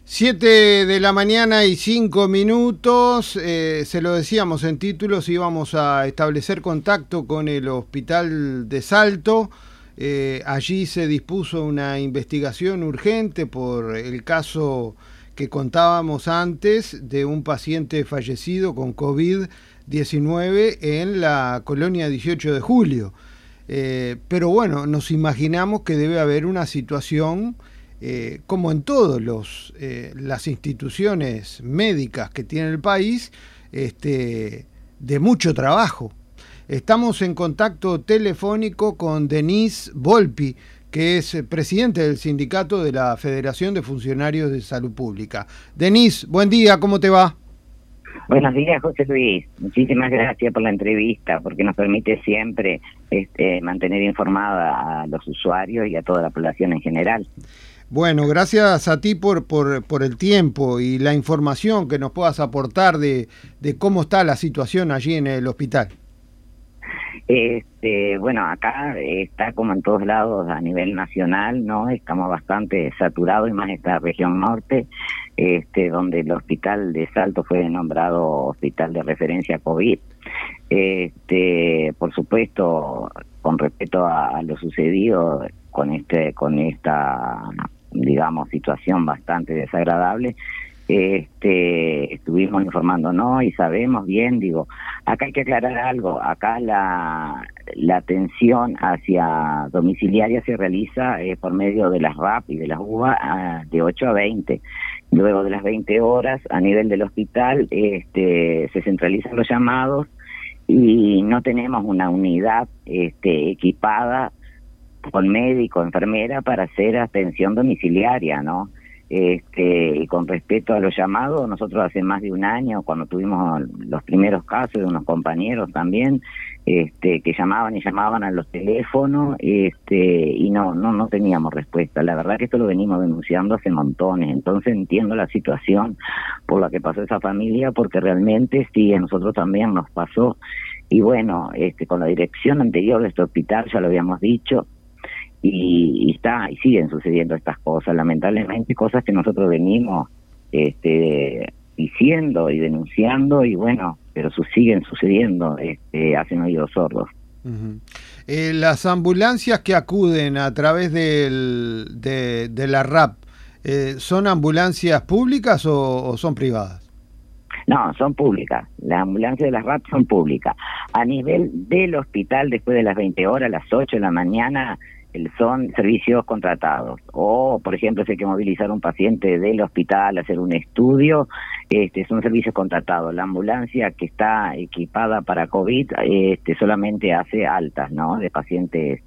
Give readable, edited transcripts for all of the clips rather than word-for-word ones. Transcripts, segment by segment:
7 de la mañana y 5 minutos, se lo decíamos en títulos, íbamos a establecer contacto con el hospital de Salto. Allí se dispuso una investigación urgente por el caso que contábamos antes de un paciente fallecido con COVID-19 en la colonia 18 de julio. Pero bueno, nos imaginamos que debe haber una situación como en todas las instituciones médicas que tiene el país, de mucho trabajo. Estamos en contacto telefónico con Denise Volpi, que es presidente del sindicato de la Federación de Funcionarios de Salud Pública. Denise, buen día, ¿cómo te va? Buenos días, José Luis. Muchísimas gracias por la entrevista, porque nos permite siempre mantener informada a los usuarios y a toda la población en general. Bueno, gracias a ti por el tiempo y la información que nos puedas aportar de cómo está la situación allí en el hospital. Bueno, acá está como en todos lados a nivel nacional, ¿no? Estamos bastante saturados, y más esta región norte, donde el hospital de Salto fue nombrado hospital de referencia COVID. Por supuesto, con respecto a lo sucedido con esta, digamos, situación bastante desagradable, estuvimos informándonos y sabemos bien, acá hay que aclarar algo. Acá la atención hacia domiciliaria se realiza por medio de las RAP y de las UVA de 8 a 20. Luego de las 20 horas, a nivel del hospital, se centralizan los llamados y no tenemos una unidad equipada con médico, enfermera para hacer atención domiciliaria, ¿no? Y con respecto a los llamados, nosotros hace más de un año, cuando tuvimos los primeros casos de unos compañeros también, que llamaban a los teléfonos, y no teníamos respuesta. La verdad que esto lo venimos denunciando hace montones, entonces entiendo la situación por la que pasó esa familia, porque realmente sí, a nosotros también nos pasó. Y bueno, con la dirección anterior de este hospital, ya lo habíamos dicho, y siguen sucediendo estas cosas, lamentablemente, cosas que nosotros venimos diciendo y denunciando, y bueno, pero siguen sucediendo, hacen oídos sordos. Uh-huh. Las ambulancias que acuden a través de la RAP, ¿son ambulancias públicas o son privadas? No, son públicas. Las ambulancias de las RAP son públicas. A nivel del hospital, después de las 20 horas, a las 8 de la mañana, son servicios contratados. O, por ejemplo, si hay que movilizar un paciente del hospital, hacer un estudio, son servicios contratados. La ambulancia que está equipada para COVID solamente hace altas, ¿no?, de pacientes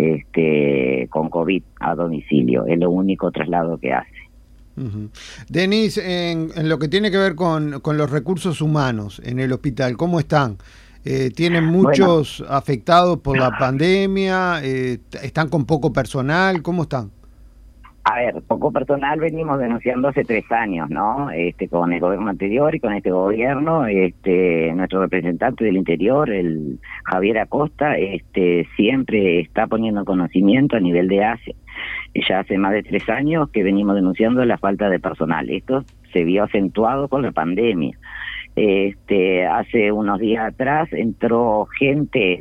con COVID a domicilio. Es lo único traslado que hace. Uh-huh. Denise, en lo que tiene que ver con los recursos humanos en el hospital, ¿cómo están? ¿Tienen muchos afectados por la pandemia? ¿Están con poco personal? ¿Cómo están? A ver, poco personal venimos denunciando hace 3 años, ¿no? Con el gobierno anterior y con este gobierno, nuestro representante del interior, el Javier Acosta, siempre está poniendo conocimiento a nivel de ACE. Ya hace más de 3 años que venimos denunciando la falta de personal. Esto se vio acentuado con la pandemia. Hace unos días atrás entró gente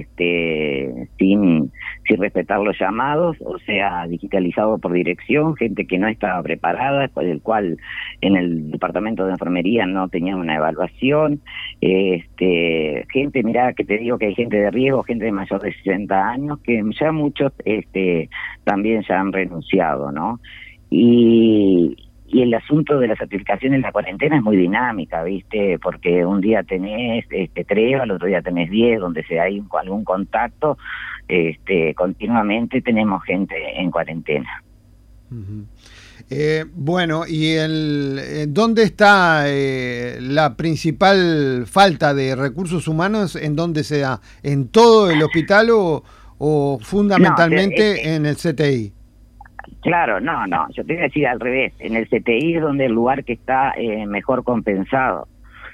sin respetar los llamados, o sea, digitalizado por dirección, gente que no estaba preparada, por el cual en el departamento de enfermería no tenían una evaluación, gente, mirá, que te digo que hay gente de riesgo, gente de mayor de 60 años, que ya muchos también ya han renunciado, ¿no? Y el asunto de la certificación en la cuarentena es muy dinámica, ¿viste? Porque un día tenés 3, al otro día tenés 10, donde hay algún contacto, continuamente tenemos gente en cuarentena. Uh-huh. Bueno, ¿y dónde está la principal falta de recursos humanos? ¿En dónde se da? ¿En todo el hospital o fundamentalmente en el CTI? Claro, no, yo te voy a decir al revés. En el CTI es donde el lugar que está mejor compensado.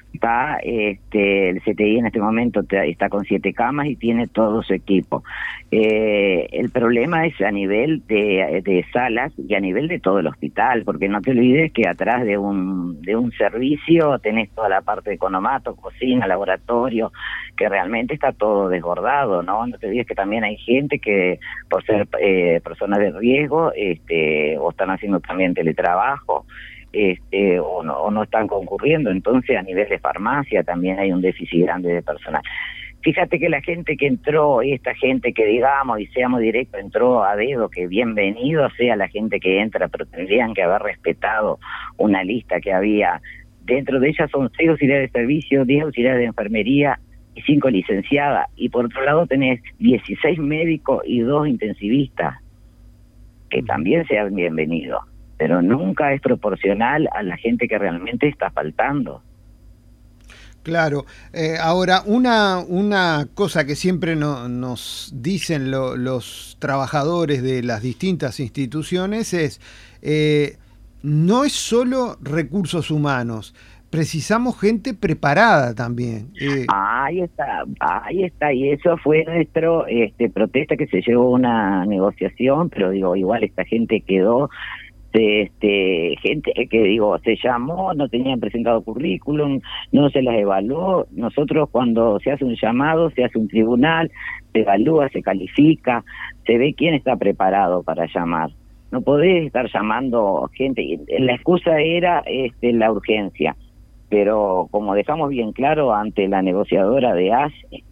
Está, el CTI en este momento está con 7 camas y tiene todo su equipo. El problema es a nivel de salas y a nivel de todo el hospital, porque no te olvides que atrás de un servicio tenés toda la parte de economato, cocina, laboratorio, que realmente está todo desbordado, ¿no? No te olvides que también hay gente que por ser personas de riesgo, o están haciendo también teletrabajo, o no están concurriendo. Entonces a nivel de farmacia también hay un déficit grande de personal. Fíjate que la gente que entró, esta gente que digamos y seamos directos, entró a dedo, que bienvenido sea la gente que entra, pero tendrían que haber respetado una lista que había. Dentro de ellas son 6 auxiliares de servicio, 10 auxiliares de enfermería y 5 licenciadas. Y por otro lado tenés 16 médicos y 2 intensivistas, que también sean bienvenidos, pero nunca es proporcional a la gente que realmente está faltando. Claro. Ahora, una cosa que siempre nos dicen los trabajadores de las distintas instituciones es, no es solo recursos humanos, precisamos gente preparada también. Ahí está, y eso fue nuestro protesta, que se llevó a una negociación, pero digo, igual esta gente quedó, gente que digo, se llamó, no tenían presentado currículum, no se las evaluó. Nosotros, cuando se hace un llamado, se hace un tribunal, se evalúa, se califica, se ve quién está preparado para llamar. No podés estar llamando gente. La excusa era la urgencia, pero como dejamos bien claro ante la negociadora de ASE,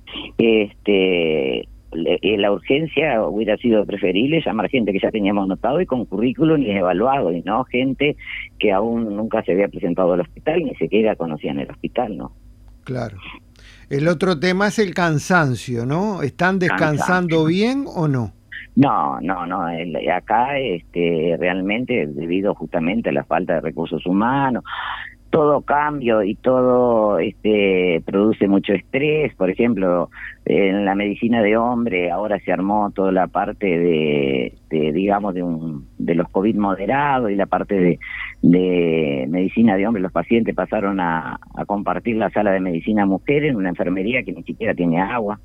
la urgencia hubiera sido preferible llamar gente que ya teníamos notado y con currículum y evaluado, y no gente que aún nunca se había presentado al hospital, ni siquiera conocían el hospital, ¿no? Claro. El otro tema es el cansancio, ¿no? ¿Están descansando bien o no? No, acá realmente, debido justamente a la falta de recursos humanos, todo cambio y todo produce mucho estrés. Por ejemplo, en la medicina de hombre ahora se armó toda la parte digamos de los COVID moderados, y la parte de medicina de hombre. Los pacientes pasaron a compartir la sala de medicina mujer en una enfermería que ni siquiera tiene agua.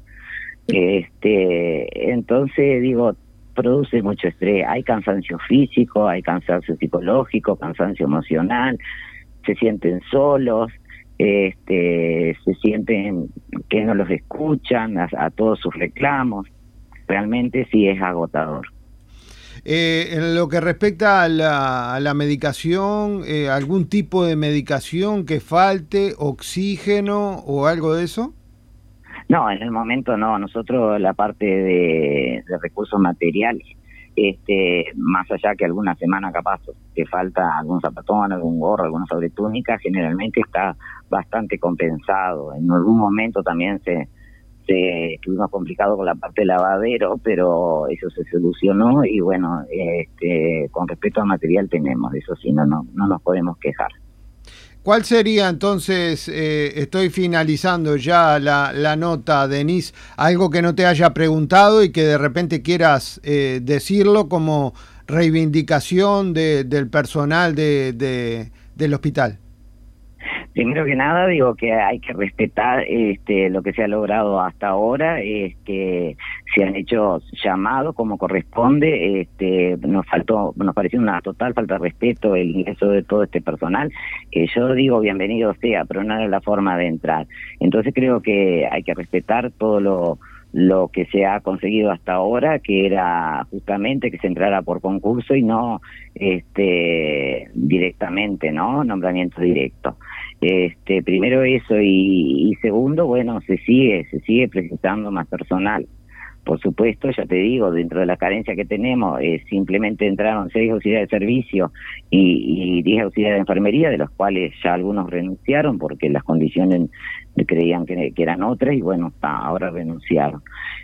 Entonces digo, produce mucho estrés. Hay cansancio físico, hay cansancio psicológico, cansancio emocional. Se sienten solos, se sienten que no los escuchan a todos sus reclamos. Realmente sí es agotador. En lo que respecta a la medicación, ¿algún tipo de medicación que falte, oxígeno o algo de eso? No, en el momento no. Nosotros la parte de recursos materiales, más allá que alguna semana capaz que falta algún zapatón, algún gorro, alguna sobretúnica, generalmente está bastante compensado. En algún momento también estuvimos complicados con la parte del lavadero, pero eso se solucionó, y bueno, con respecto a material tenemos, eso sí, no nos podemos quejar. ¿Cuál sería entonces, estoy finalizando ya la nota, Denise, algo que no te haya preguntado y que de repente quieras decirlo como reivindicación del personal del hospital? Primero que nada, digo que hay que respetar lo que se ha logrado hasta ahora, que se han hecho llamados como corresponde. Nos pareció una total falta de respeto el ingreso de todo este personal. Yo digo bienvenido sea, pero no es la forma de entrar. Entonces creo que hay que respetar todo lo que se ha conseguido hasta ahora, que era justamente que se entrara por concurso y no directamente, ¿no? Nombramiento directo. Primero eso, y segundo, bueno, se sigue precisando más personal. Por supuesto, ya te digo, dentro de la carencia que tenemos, simplemente entraron 6 auxiliares de servicio y 10 auxiliares de enfermería, de los cuales ya algunos renunciaron porque las condiciones creían que eran otras, y bueno, ahora renunciaron.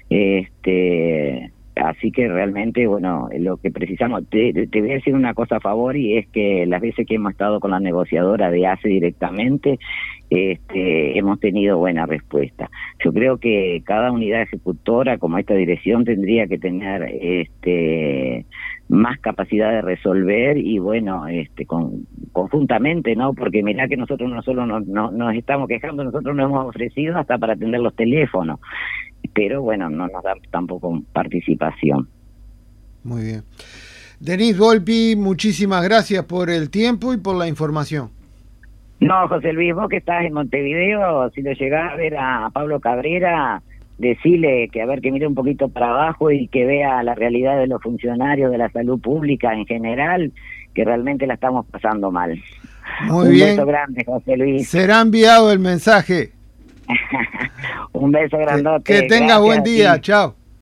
Así que realmente, bueno, lo que precisamos, te voy a decir una cosa a favor, y es que las veces que hemos estado con la negociadora de ACE directamente, hemos tenido buena respuesta. Yo creo que cada unidad ejecutora, como esta dirección, tendría que tener más capacidad de resolver, y bueno, conjuntamente, ¿no? Porque mirá que nosotros no solo nos estamos quejando, nosotros nos hemos ofrecido hasta para atender los teléfonos, pero bueno, no nos dan tampoco participación. Muy bien. Denise Volpi, muchísimas gracias por el tiempo y por la información. No, José Luis, vos que estás en Montevideo, si lo llegás a ver a Pablo Cabrera, decile que a ver que mire un poquito para abajo y que vea la realidad de los funcionarios de la salud pública en general, que realmente la estamos pasando mal. Muy bien. Un beso grande, José Luis. Será enviado el mensaje. Un beso grandote. Que tengas buen día, chao.